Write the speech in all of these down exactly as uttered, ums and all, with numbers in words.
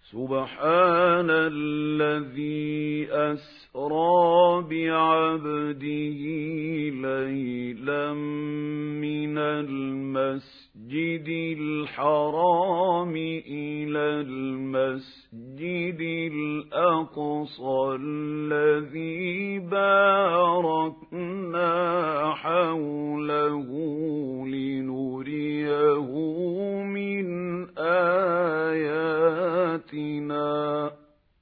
سبحان الذي أسرى بعبده ليلا من المسجد الحرام إلى المسجد الأقصى الذي باركنا حوله لنريه من آياتنا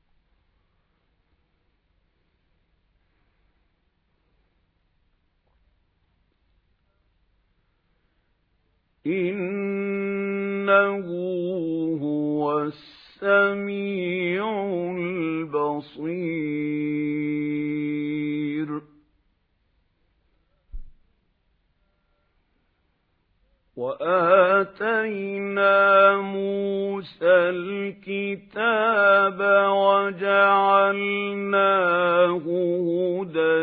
إنه هو السميع البصير وآتينا موسى الكتاب وجعلناه هدى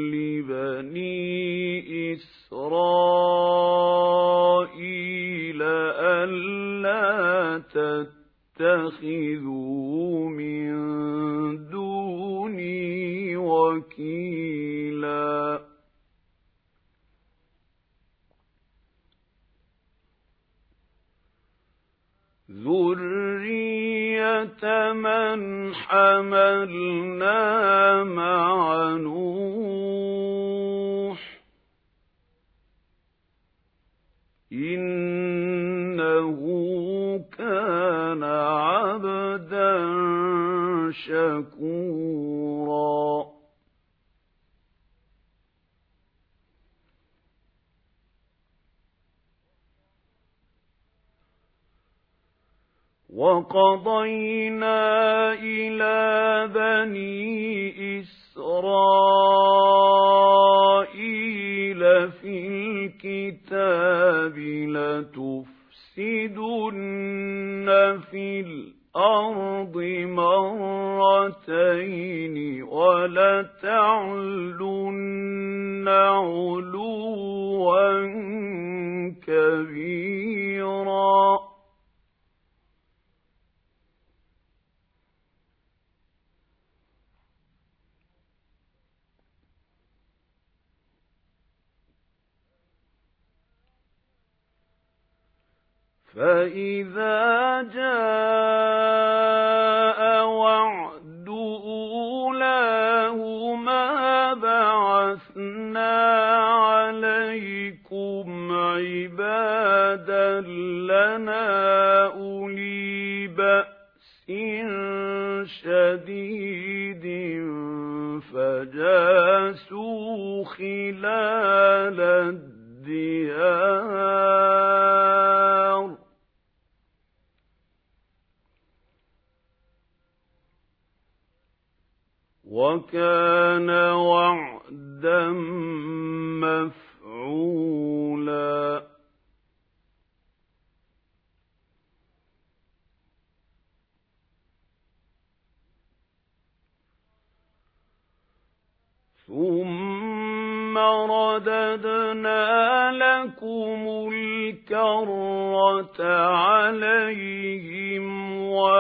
لبني إسرائيل ألا تتخذوا من دوني وكيلا ذرية من حملنا مع نوح إنه كان عبدا شكورا وقضينا إلى بني إسرائيل في الكتاب لتفسدن في الأرض مرتين ولتعلن علوا كبيرا فإذا جاء وعد أولاهما بعثنا عليكم عبادا لنا أولي بأس شديد فجاسوا خلال الديار وكان وعدا مفعولا ثم رددنا لكم الكرة عليهم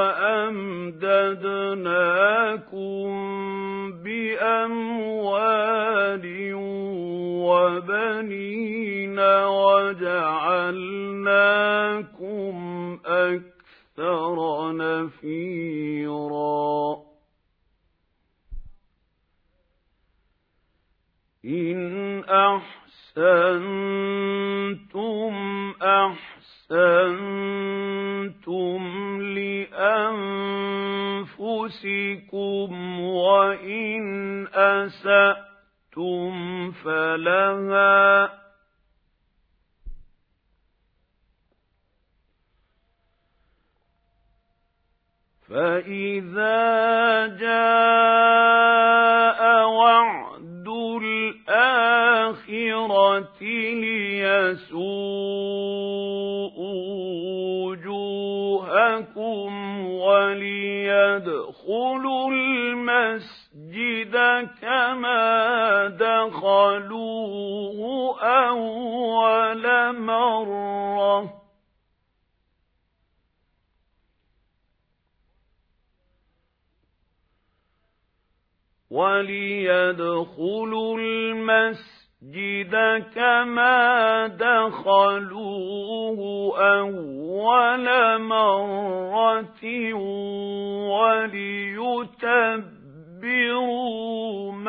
وأمددناكم بأموال وبنين وجعلناكم أكثر نفيرا إن أحسنتم أحسنتم لأنفسكم وإن أسأتم فلها فإذا جاء وعد الآخرة ليسوءوا وجوهكم وليدخلوا المسجد كما دخلوه أول مرة وَلِيَدْخُلُوا الْمَسْجِدَ كَمَا دَخَلُوهُ أَوَّلَ مَرَّةٍ وَلِيُتَبِّرُوا